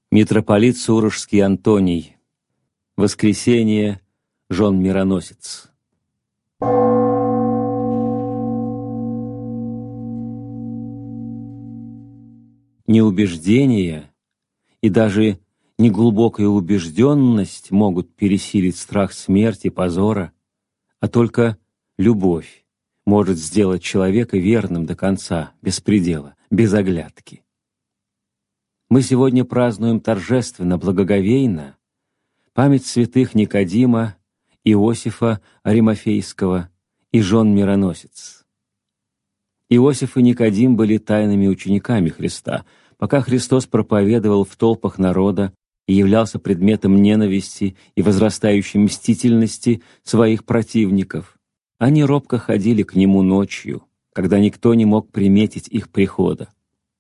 Митрополит Сурожский Антоний. Воскресение. Жон-мироносец. Неубеждение и даже неглубокая убежденность могут пересилить страх смерти, позора, а только любовь может сделать человека верным до конца, без предела, без оглядки. Мы сегодня празднуем торжественно, благоговейно память святых Никодима, Иосифа Аримафейского и Жон-мироносец. Иосиф и Никодим были тайными учениками Христа, пока Христос проповедовал в толпах народа и являлся предметом ненависти и возрастающей мстительности своих противников. Они робко ходили к Нему ночью, когда никто не мог приметить их прихода.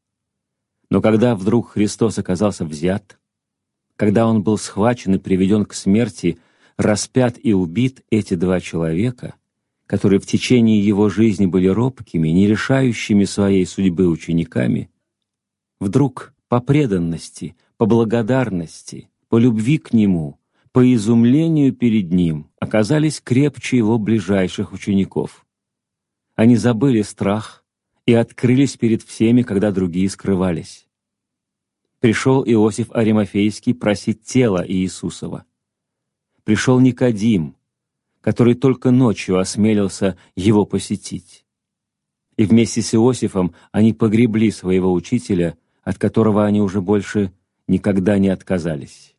Но когда вдруг Христос оказался взят, когда Он был схвачен и приведен к смерти, распят и убит, эти два человека, которые в течение Его жизни были робкими, не решающими своей судьбы учениками, вдруг по преданности, по благодарности, по любви к Нему, по изумлению перед Ним оказались крепче Его ближайших учеников. Они забыли страх и открылись перед всеми, когда другие скрывались. Пришел Иосиф Аримафейский просить тела Иисусова. Пришел Никодим, который только ночью осмелился его посетить. И вместе с Иосифом они погребли своего учителя, от которого они уже больше никогда не отказались.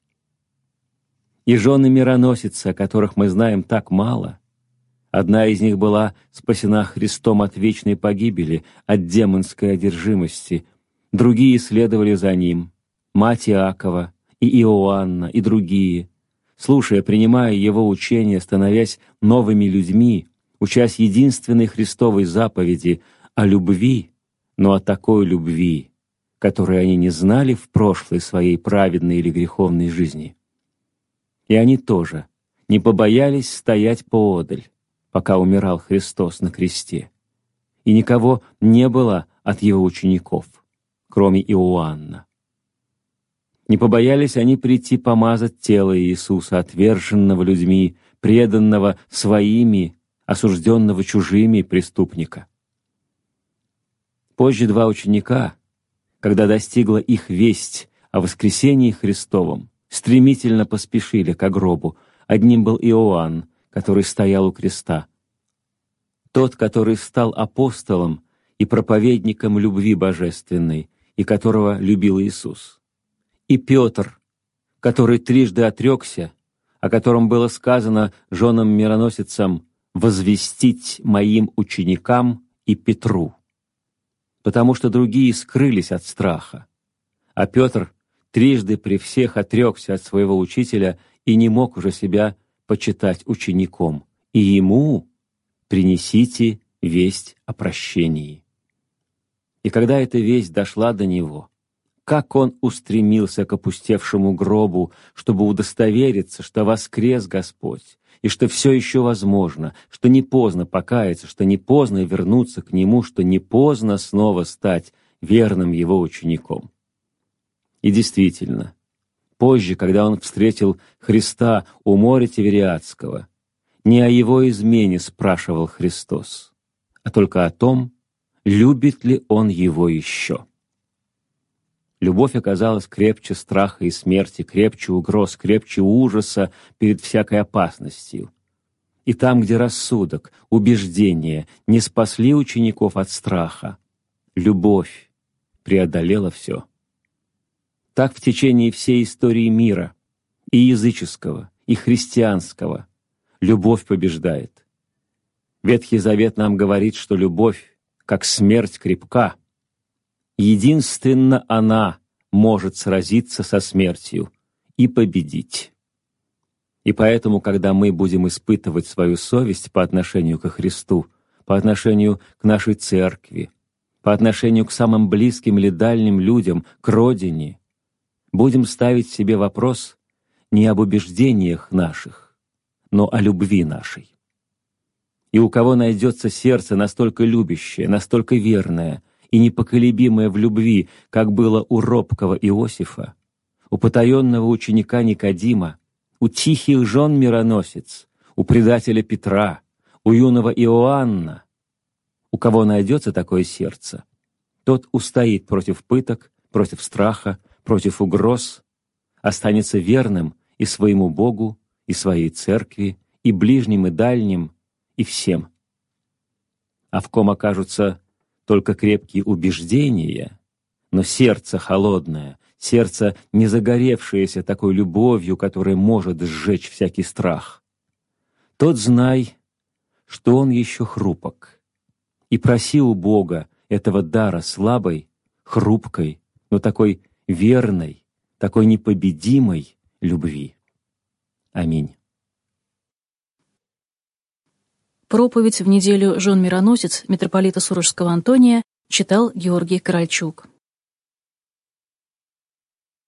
И жены мироносицы, о которых мы знаем так мало, одна из них была спасена Христом от вечной погибели, от демонской одержимости, другие следовали за Ним, мать Иакова и Иоанна и другие, слушая, принимая Его учение, становясь новыми людьми, учась единственной Христовой заповеди о любви, но о такой любви, которой они не знали в прошлой своей праведной или греховной жизни. И они тоже не побоялись стоять поодаль, пока умирал Христос на кресте. И никого не было от Его учеников, кроме Иоанна. Не побоялись они прийти помазать тело Иисуса, отверженного людьми, преданного своими, осужденного чужими преступника. Позже два ученика, когда достигла их весть о воскресении Христовом, стремительно поспешили к гробу. Одним был Иоанн, который стоял у креста. Тот, который стал апостолом и проповедником любви божественной, и которого любил Иисус. И Петр, который трижды отрекся, о котором было сказано женам-мироносицам «возвестить моим ученикам и Петру», потому что другие скрылись от страха. А Петр трижды при всех отрекся от своего учителя и не мог уже себя почитать учеником, и ему принесите весть о прощении. И когда эта весть дошла до него, как он устремился к опустевшему гробу, чтобы удостовериться, что воскрес Господь, и что все еще возможно, что не поздно покаяться, что не поздно вернуться к Нему, что не поздно снова стать верным Его учеником. И действительно, позже, когда он встретил Христа у моря Тивериадского, не о Его измене спрашивал Христос, а только о том, любит ли Он его еще. Любовь оказалась крепче страха и смерти, крепче угроз, крепче ужаса перед всякой опасностью. И там, где рассудок, убеждение не спасли учеников от страха, любовь преодолела все. Так в течение всей истории мира, и языческого, и христианского, любовь побеждает. Ветхий Завет нам говорит, что любовь, как смерть, крепка. Единственно она может сразиться со смертью и победить. И поэтому, когда мы будем испытывать свою совесть по отношению ко Христу, по отношению к нашей церкви, по отношению к самым близким или дальним людям, к родине, будем ставить себе вопрос не об убеждениях наших, но о любви нашей. И у кого найдется сердце настолько любящее, настолько верное и непоколебимое в любви, как было у робкого Иосифа, у потаенного ученика Никодима, у тихих жен мироносец, у предателя Петра, у юного Иоанна. У кого найдется такое сердце, тот устоит против пыток, против страха, против угроз, останется верным и своему Богу, и своей церкви, и ближним, и дальним, и всем. А в ком окажутся только крепкие убеждения, но сердце холодное, сердце, не загоревшееся такой любовью, которая может сжечь всякий страх, тот знай, что он еще хрупок, и проси у Бога этого дара слабой, хрупкой, но такой верной, такой непобедимой любви. Аминь. Проповедь в неделю жен мироносец митрополита Сурожского Антония читал Георгий Корольчук.